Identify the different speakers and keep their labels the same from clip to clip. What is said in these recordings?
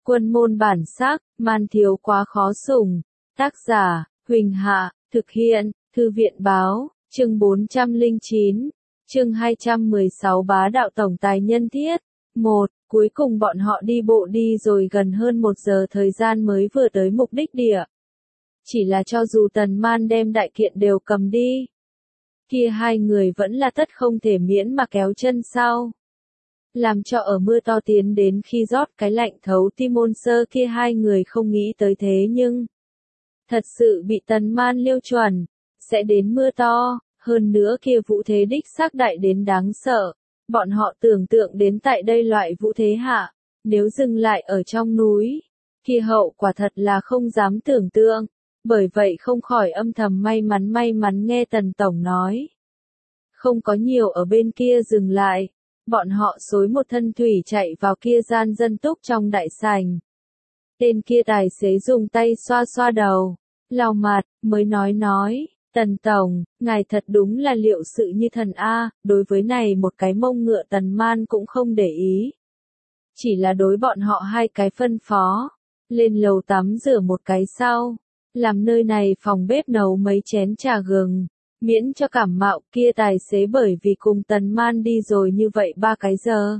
Speaker 1: Quân môn bản sắc, man thiếu quá khó sủng. Tác giả, Huỳnh Hạ, thực hiện, Thư viện báo, chương 409, chương 216 bá đạo tổng tài nhân thiết. 1. Cuối cùng bọn họ đi bộ đi rồi gần hơn 1 giờ thời gian mới vừa tới mục đích địa. Chỉ là cho dù Tần Man đem đại kiện đều cầm đi, kia hai người vẫn là tất không thể miễn mà kéo chân sau. Làm cho ở mưa to tiến đến khi rót cái lạnh thấu tim môn sơ kia hai người không nghĩ tới thế nhưng thật sự bị Tần Man liêu chuẩn, sẽ đến mưa to, hơn nữa kia vũ thế đích xác đại đến đáng sợ. Bọn họ tưởng tượng đến tại đây loại vũ thế hạ, nếu dừng lại ở trong núi, kia hậu quả thật là không dám tưởng tượng, bởi vậy không khỏi âm thầm may mắn nghe Tần Tổng nói. Không có nhiều ở bên kia dừng lại, bọn họ xối một thân thủy chạy vào kia gian dân túc trong đại sảnh. Tên kia tài xế dùng tay xoa xoa đầu, lau mặt, mới nói. Tần Tổng, ngài thật đúng là liệu sự như thần A, đối với này một cái mông ngựa Tần Man cũng không để ý. Chỉ là đối bọn họ hai cái phân phó, lên lầu tắm rửa một cái sau, làm nơi này phòng bếp nấu mấy chén trà gừng, miễn cho cảm mạo kia tài xế bởi vì cùng Tần Man đi rồi như vậy 3 cái giờ.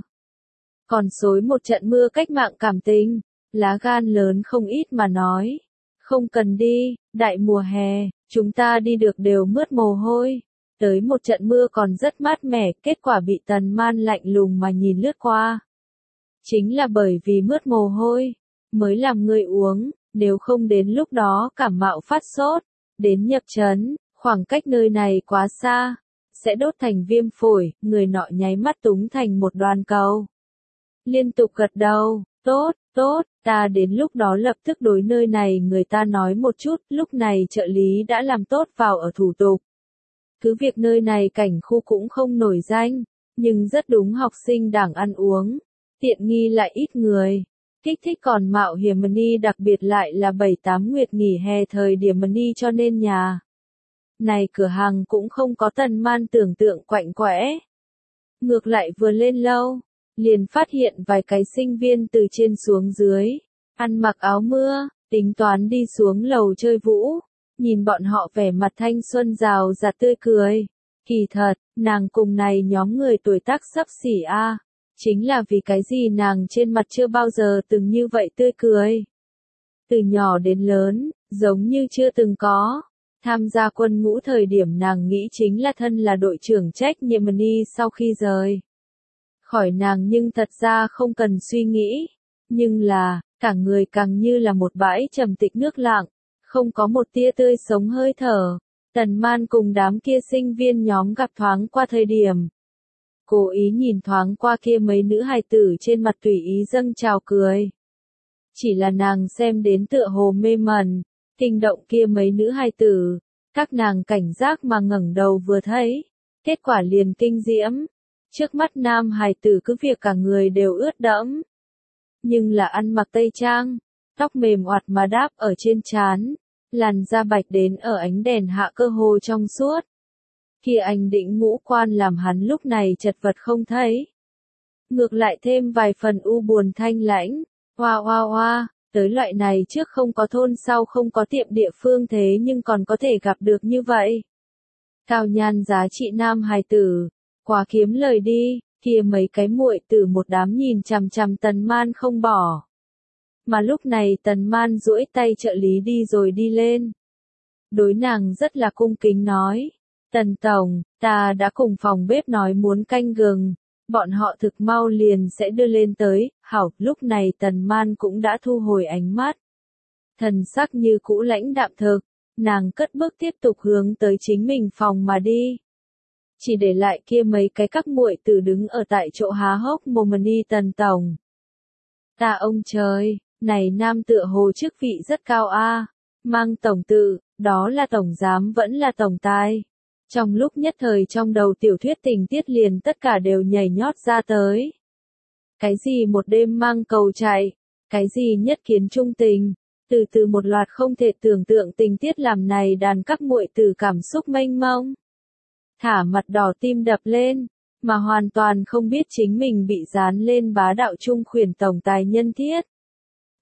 Speaker 1: Còn xối một trận mưa cách mạng cảm tình, lá gan lớn không ít mà nói. Không cần đi, đại mùa hè, chúng ta đi được đều mướt mồ hôi. Tới một trận mưa còn rất mát mẻ, kết quả bị Tần Man lạnh lùng mà nhìn lướt qua. Chính là bởi vì mướt mồ hôi, mới làm ngươi uống, nếu không đến lúc đó cảm mạo phát sốt, đến nhập trấn, khoảng cách nơi này quá xa, sẽ đốt thành viêm phổi, người nọ nháy mắt túng thành một đoàn cầu. Liên tục gật đầu, tốt, ta đến lúc đó lập tức đối nơi này người ta nói một chút, lúc này trợ lý đã làm tốt vào ở thủ tục. Cứ việc nơi này cảnh khu cũng không nổi danh, nhưng rất đúng học sinh đảng ăn uống, tiện nghi lại ít người, kích thích còn mạo hiểm money đặc biệt lại là 7-8 nguyệt nghỉ hè thời điểm money cho nên nhà. Này cửa hàng cũng không có Tần Man tưởng tượng quạnh quẽ. Ngược lại vừa lên lâu, liền phát hiện vài cái sinh viên từ trên xuống dưới, ăn mặc áo mưa, tính toán đi xuống lầu chơi vũ, nhìn bọn họ vẻ mặt thanh xuân rào rạt tươi cười. Kỳ thật, nàng cùng này nhóm người tuổi tác xấp xỉ a, chính là vì cái gì nàng trên mặt chưa bao giờ từng như vậy tươi cười. Từ nhỏ đến lớn, giống như chưa từng có. Tham gia quân ngũ thời điểm nàng nghĩ chính là thân là đội trưởng trách nhiệm money sau khi rời khỏi nàng nhưng thật ra không cần suy nghĩ, nhưng là, cả người càng như là một bãi trầm tịch nước lặng, không có một tia tươi sống hơi thở. Tần Man cùng đám kia sinh viên nhóm gặp thoáng qua thời điểm, cố ý nhìn thoáng qua kia mấy nữ hài tử trên mặt tùy ý dâng trào cười. Chỉ là nàng xem đến tựa hồ mê mẩn, kinh động kia mấy nữ hài tử, các nàng cảnh giác mà ngẩng đầu vừa thấy, kết quả liền kinh diễm. Trước mắt nam hài tử cứ việc cả người đều ướt đẫm, nhưng là ăn mặc tây trang, tóc mềm oặt mà đáp ở trên trán, làn da bạch đến ở ánh đèn hạ cơ hồ trong suốt. Kia anh định ngũ quan làm hắn lúc này chật vật không thấy. Ngược lại thêm vài phần u buồn thanh lãnh, hoa, tới loại này trước không có thôn sau không có tiệm địa phương thế nhưng còn có thể gặp được như vậy. Cao nhan giá trị nam hài tử. Quá kiếm lời đi, kia mấy cái muội tử một đám nhìn chằm chằm Tần Man không bỏ. Mà lúc này Tần Man duỗi tay trợ lý đi rồi đi lên. Đối nàng rất là cung kính nói, Tần Tổng, ta đã cùng phòng bếp nói muốn canh gừng, bọn họ thực mau liền sẽ đưa lên tới, hảo, lúc này Tần Man cũng đã thu hồi ánh mắt. Thần sắc như cũ lãnh đạm thực, nàng cất bước tiếp tục hướng tới chính mình phòng mà đi. Chỉ để lại kia mấy cái các muội tử đứng ở tại chỗ há hốc mồm money. Tần Tổng. Ta ông trời, này nam tựa hồ chức vị rất cao a, mang tổng tự, đó là tổng giám vẫn là tổng tài. Trong lúc nhất thời trong đầu tiểu thuyết tình tiết liền tất cả đều nhảy nhót ra tới. Cái gì một đêm mang cầu chạy, cái gì nhất kiến trung tình, từ một loạt không thể tưởng tượng tình tiết làm này đàn các muội tử cảm xúc mênh mông. Thả mặt đỏ tim đập lên, mà hoàn toàn không biết chính mình bị dán lên bá đạo trung khuyển tổng tài nhân thiết.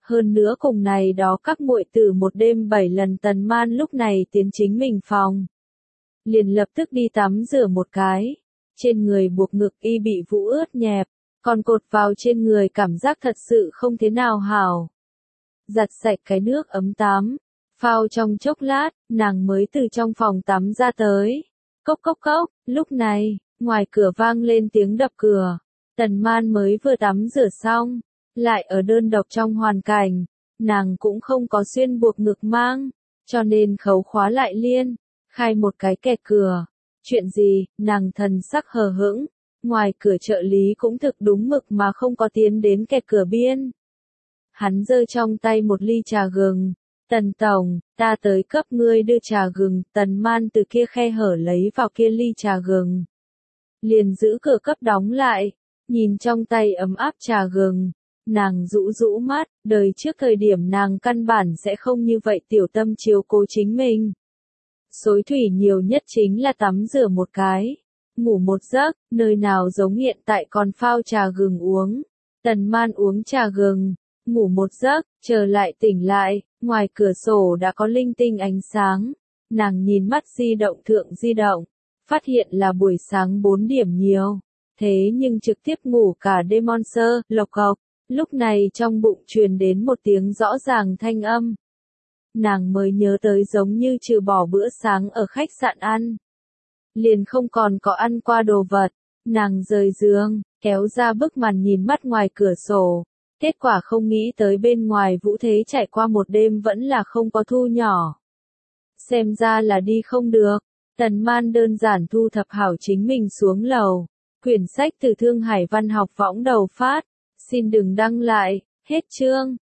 Speaker 1: Hơn nữa cùng này đó các muội tử một đêm 7 lần Tần Man lúc này tiến chính mình phòng. Liền lập tức đi tắm rửa một cái. Trên người buộc ngực y bị vũ ướt nhẹp, còn cột vào trên người cảm giác thật sự không thế nào hảo. Giặt sạch cái nước ấm tắm, phao trong chốc lát, nàng mới từ trong phòng tắm ra tới. Cốc cốc cốc, lúc này, ngoài cửa vang lên tiếng đập cửa. Tần Man mới vừa tắm rửa xong, lại ở đơn độc trong hoàn cảnh, nàng cũng không có xuyên buộc ngực mang, cho nên khấu khóa lại liên, khai một cái kẹt cửa. Chuyện gì, nàng thần sắc hờ hững, ngoài cửa trợ lý cũng thực đúng mực mà không có tiến đến kẹt cửa biên. Hắn giơ trong tay một ly trà gừng. Tần tổng, ta tới cấp ngươi đưa trà gừng. Tần Man từ kia khe hở lấy vào kia ly trà gừng. Liền giữ cửa cấp đóng lại, nhìn trong tay ấm áp trà gừng. Nàng rũ rũ mắt, đời trước thời điểm nàng căn bản sẽ không như vậy tiểu tâm chiếu cố chính mình. Xối thủy nhiều nhất chính là tắm rửa một cái, ngủ một giấc, nơi nào giống hiện tại còn phao trà gừng uống. Tần Man uống trà gừng, ngủ một giấc, chờ lại tỉnh lại, ngoài cửa sổ đã có linh tinh ánh sáng. Nàng nhìn mắt di động thượng di động, phát hiện là buổi sáng 4 điểm nhiều. Thế nhưng trực tiếp ngủ cả đêm Monster, lộc cộc, lúc này trong bụng truyền đến một tiếng rõ ràng thanh âm. Nàng mới nhớ tới giống như trừ bỏ bữa sáng ở khách sạn ăn, liền không còn có ăn qua đồ vật. Nàng rời giường, kéo ra bức màn nhìn mắt ngoài cửa sổ. Kết quả không nghĩ tới bên ngoài vũ thế trải qua một đêm vẫn là không có thu nhỏ. Xem ra là đi không được. Tần Man đơn giản thu thập hảo chính mình xuống lầu. Quyển sách từ Thương Hải Văn học võng đầu phát. Xin đừng đăng lại. Hết chương.